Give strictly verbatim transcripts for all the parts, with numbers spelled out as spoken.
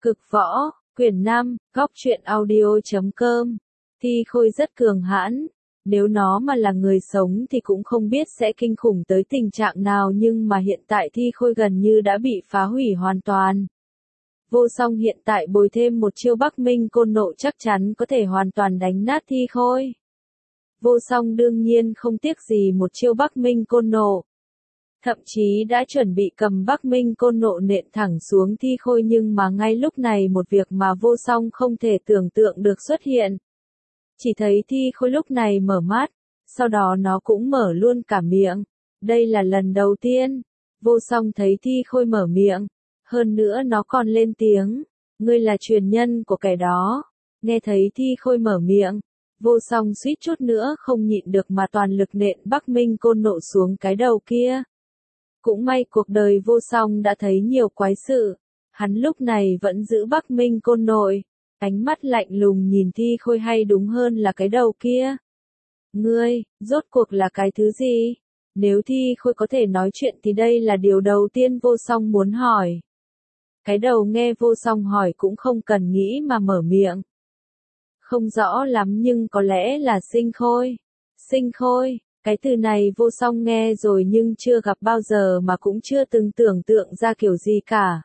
Cực võ, quyển năm, góc truyện audio.com. Thi Khôi rất cường hãn. Nếu nó mà là người sống thì cũng không biết sẽ kinh khủng tới tình trạng nào, nhưng mà hiện tại Thi Khôi gần như đã bị phá hủy hoàn toàn. Vô Song hiện tại bồi thêm một chiêu Bắc Minh Côn Nộ chắc chắn có thể hoàn toàn đánh nát Thi Khôi. Vô Song đương nhiên không tiếc gì một chiêu Bắc Minh Côn Nộ. Thậm chí đã chuẩn bị cầm Bắc Minh Côn Nộ nện thẳng xuống Thi Khôi, nhưng mà ngay lúc này một việc mà Vô Song không thể tưởng tượng được xuất hiện. Chỉ thấy Thi Khôi lúc này mở mắt, sau đó nó cũng mở luôn cả miệng. Đây là lần đầu tiên Vô Song thấy Thi Khôi mở miệng, hơn nữa nó còn lên tiếng, ngươi là truyền nhân của kẻ đó. Nghe thấy Thi Khôi mở miệng, Vô Song suýt chút nữa không nhịn được mà toàn lực nện Bắc Minh Côn Nộ xuống cái đầu kia. Cũng may cuộc đời Vô Song đã thấy nhiều quái sự, hắn lúc này vẫn giữ Bắc Minh Côn Nội, ánh mắt lạnh lùng nhìn Thi Khôi, hay đúng hơn là cái đầu kia. Ngươi, rốt cuộc là cái thứ gì? Nếu Thi Khôi có thể nói chuyện thì đây là điều đầu tiên Vô Song muốn hỏi. Cái đầu nghe Vô Song hỏi cũng không cần nghĩ mà mở miệng. Không rõ lắm nhưng có lẽ là Sinh Khôi. Sinh Khôi. Cái từ này Vô Song nghe rồi nhưng chưa gặp bao giờ mà cũng chưa từng tưởng tượng ra kiểu gì cả.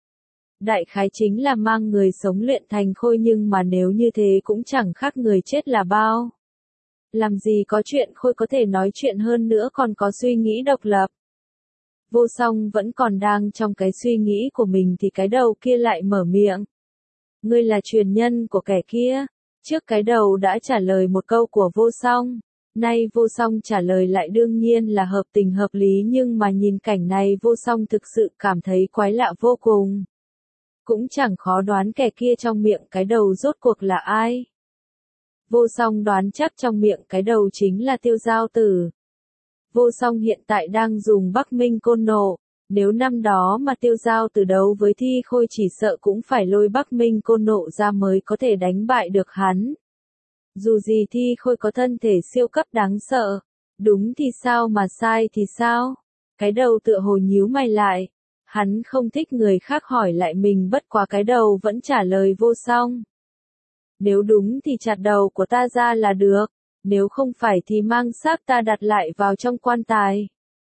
Đại khái chính là mang người sống luyện thành khôi, nhưng mà nếu như thế cũng chẳng khác người chết là bao. Làm gì có chuyện khôi có thể nói chuyện, hơn nữa còn có suy nghĩ độc lập. Vô Song vẫn còn đang trong cái suy nghĩ của mình thì cái đầu kia lại mở miệng. Ngươi là truyền nhân của kẻ kia. Trước cái đầu đã trả lời một câu của Vô Song. Nay Vô Song trả lời lại đương nhiên là hợp tình hợp lý, nhưng mà nhìn cảnh này Vô Song thực sự cảm thấy quái lạ vô cùng. Cũng chẳng khó đoán kẻ kia trong miệng cái đầu rốt cuộc là ai. Vô Song đoán chắc trong miệng cái đầu chính là Tiêu Giao Tử. Vô Song hiện tại đang dùng Bắc Minh Côn Nộ, nếu năm đó mà Tiêu Giao Tử đấu với Thi Khôi chỉ sợ cũng phải lôi Bắc Minh Côn Nộ ra mới có thể đánh bại được hắn. Dù gì Thi Khôi có thân thể siêu cấp đáng sợ. Đúng thì sao mà sai thì sao? Cái đầu tựa hồ nhíu mày lại. Hắn không thích người khác hỏi lại mình, bất quá cái đầu vẫn trả lời Vô Song. Nếu đúng thì chặt đầu của ta ra là được. Nếu không phải thì mang xác ta đặt lại vào trong quan tài.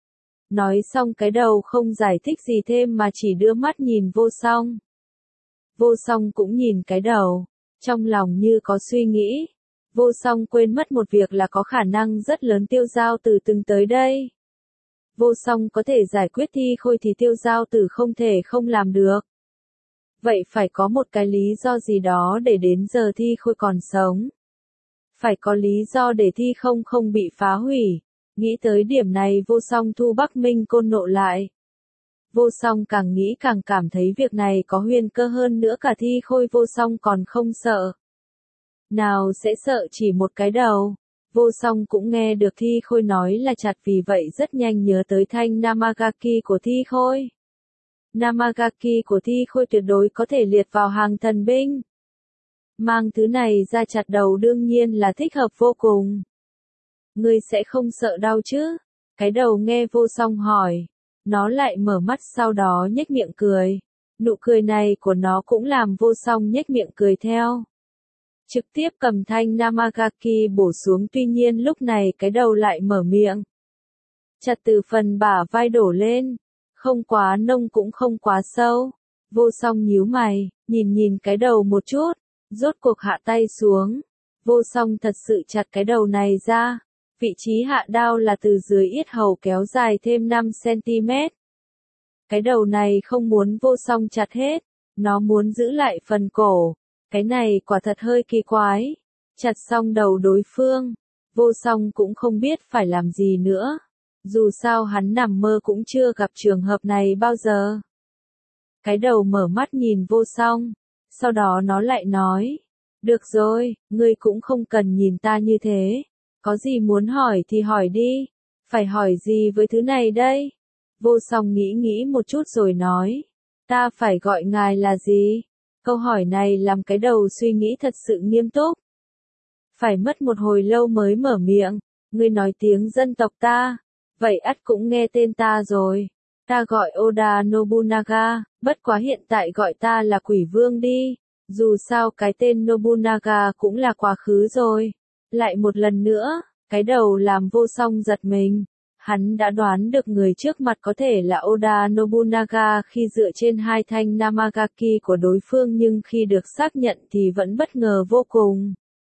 Nói xong cái đầu không giải thích gì thêm mà chỉ đưa mắt nhìn Vô Song. Vô Song cũng nhìn cái đầu. Trong lòng như có suy nghĩ. Vô Song quên mất một việc là có khả năng rất lớn Tiêu Giao Tử từng tới đây. Vô Song có thể giải quyết Thi Khôi thì Tiêu Giao Tử không thể không làm được. Vậy phải có một cái lý do gì đó để đến giờ Thi Khôi còn sống. Phải có lý do để Thi không không bị phá hủy. Nghĩ tới điểm này Vô Song thu Bắc Minh Côn Nộ lại. Vô Song càng nghĩ càng cảm thấy việc này có huyền cơ, hơn nữa cả Thi Khôi Vô Song còn không sợ. Nào sẽ sợ chỉ một cái đầu. Vô Song cũng nghe được Thi Khôi nói là chặt, vì vậy rất nhanh nhớ tới thanh Namagaki của Thi Khôi. Namagaki của Thi Khôi tuyệt đối có thể liệt vào hàng thần binh. Mang thứ này ra chặt đầu đương nhiên là thích hợp vô cùng. Ngươi sẽ không sợ đau chứ? Cái đầu nghe Vô Song hỏi. Nó lại mở mắt, sau đó nhếch miệng cười. Nụ cười này của nó cũng làm Vô Song nhếch miệng cười theo. Trực tiếp cầm thanh Namagaki bổ xuống, tuy nhiên lúc này cái đầu lại mở miệng. Chặt từ phần bả vai đổ lên. Không quá nông cũng không quá sâu. Vô Song nhíu mày, nhìn nhìn cái đầu một chút. Rốt cuộc hạ tay xuống. Vô Song thật sự chặt cái đầu này ra. Vị trí hạ đao là từ dưới yết hầu kéo dài thêm năm xăng-ti-mét. Cái đầu này không muốn Vô Song chặt hết. Nó muốn giữ lại phần cổ. Cái này quả thật hơi kỳ quái. Chặt xong đầu đối phương. Vô Song cũng không biết phải làm gì nữa. Dù sao hắn nằm mơ cũng chưa gặp trường hợp này bao giờ. Cái đầu mở mắt nhìn Vô Song. Sau đó nó lại nói. Được rồi, ngươi cũng không cần nhìn ta như thế. Có gì muốn hỏi thì hỏi đi. Phải hỏi gì với thứ này đây? Vô Song nghĩ nghĩ một chút rồi nói. Ta phải gọi ngài là gì? Câu hỏi này làm cái đầu suy nghĩ thật sự nghiêm túc. Phải mất một hồi lâu mới mở miệng. Ngươi nói tiếng dân tộc ta. Vậy ắt cũng nghe tên ta rồi. Ta gọi Oda Nobunaga, bất quá hiện tại gọi ta là Quỷ Vương đi. Dù sao cái tên Nobunaga cũng là quá khứ rồi. Lại một lần nữa, cái đầu làm Vô Song giật mình. Hắn đã đoán được người trước mặt có thể là Oda Nobunaga khi dựa trên hai thanh Namagaki của đối phương, nhưng khi được xác nhận thì vẫn bất ngờ vô cùng.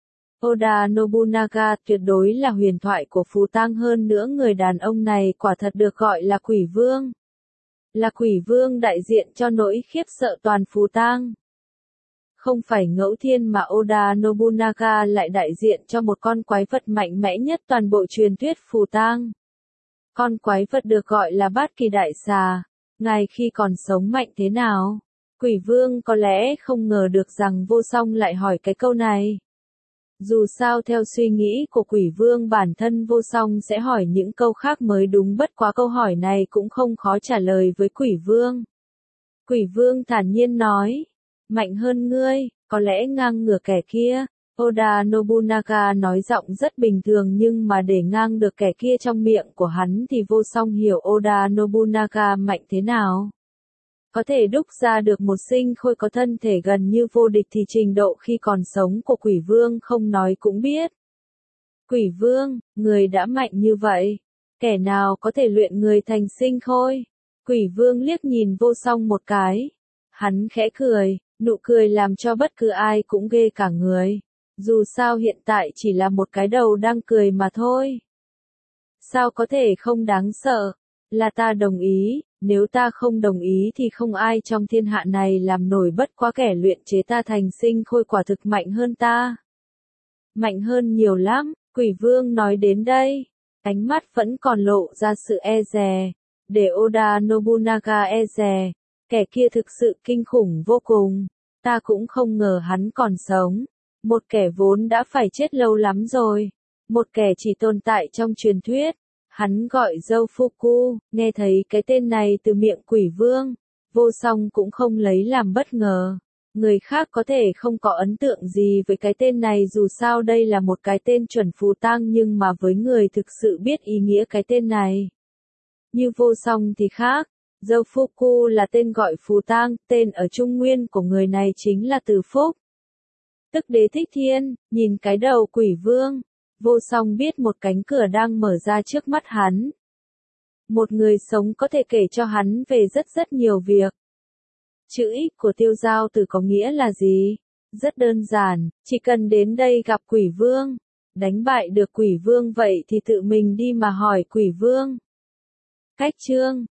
Oda Nobunaga tuyệt đối là huyền thoại của Phù Tang, hơn nữa người đàn ông này quả thật được gọi là Quỷ Vương. Là Quỷ Vương đại diện cho nỗi khiếp sợ toàn Phù Tang. Không phải ngẫu thiên mà Oda Nobunaga lại đại diện cho một con quái vật mạnh mẽ nhất toàn bộ truyền thuyết Phù Tang. Con quái vật được gọi là Bát Kỳ Đại Xà. Ngài khi còn sống mạnh thế nào? Quỷ Vương có lẽ không ngờ được rằng Vô Song lại hỏi cái câu này. Dù sao theo suy nghĩ của Quỷ Vương, bản thân Vô Song sẽ hỏi những câu khác mới đúng, bất quá câu hỏi này cũng không khó trả lời với Quỷ Vương. Quỷ Vương thản nhiên nói, mạnh hơn ngươi, có lẽ ngang ngửa kẻ kia. Oda Nobunaga nói giọng rất bình thường, nhưng mà để ngang được kẻ kia trong miệng của hắn thì Vô Song hiểu Oda Nobunaga mạnh thế nào. Có thể đúc ra được một sinh khôi có thân thể gần như vô địch thì trình độ khi còn sống của Quỷ Vương không nói cũng biết. Quỷ Vương, người đã mạnh như vậy, kẻ nào có thể luyện người thành sinh khôi? Quỷ Vương liếc nhìn Vô Song một cái. Hắn khẽ cười, nụ cười làm cho bất cứ ai cũng ghê cả người. Dù sao hiện tại chỉ là một cái đầu đang cười mà thôi. Sao có thể không đáng sợ? Là ta đồng ý, nếu ta không đồng ý thì không ai trong thiên hạ này làm nổi, bất quá kẻ luyện chế ta thành sinh khôi quả thực mạnh hơn ta. Mạnh hơn nhiều lắm, Quỷ Vương nói đến đây. Ánh mắt vẫn còn lộ ra sự e dè. Để Oda Nobunaga e dè. Kẻ kia thực sự kinh khủng vô cùng. Ta cũng không ngờ hắn còn sống. Một kẻ vốn đã phải chết lâu lắm rồi. Một kẻ chỉ tồn tại trong truyền thuyết. Hắn gọi Doufuku, nghe thấy cái tên này từ miệng Quỷ Vương. Vô Song cũng không lấy làm bất ngờ. Người khác có thể không có ấn tượng gì với cái tên này, dù sao đây là một cái tên chuẩn Phù Tang, nhưng mà với người thực sự biết ý nghĩa cái tên này. Như Vô Song thì khác. Doufuku là tên gọi Phù Tang, tên ở Trung Nguyên của người này chính là Từ Phúc. Tức Đế Thích Thiên, nhìn cái đầu Quỷ Vương. Vô Song biết một cánh cửa đang mở ra trước mắt hắn. Một người sống có thể kể cho hắn về rất rất nhiều việc. Chữ X của Tiêu Giao Tử có nghĩa là gì? Rất đơn giản, chỉ cần đến đây gặp Quỷ Vương. Đánh bại được Quỷ Vương vậy thì tự mình đi mà hỏi Quỷ Vương. Cách chương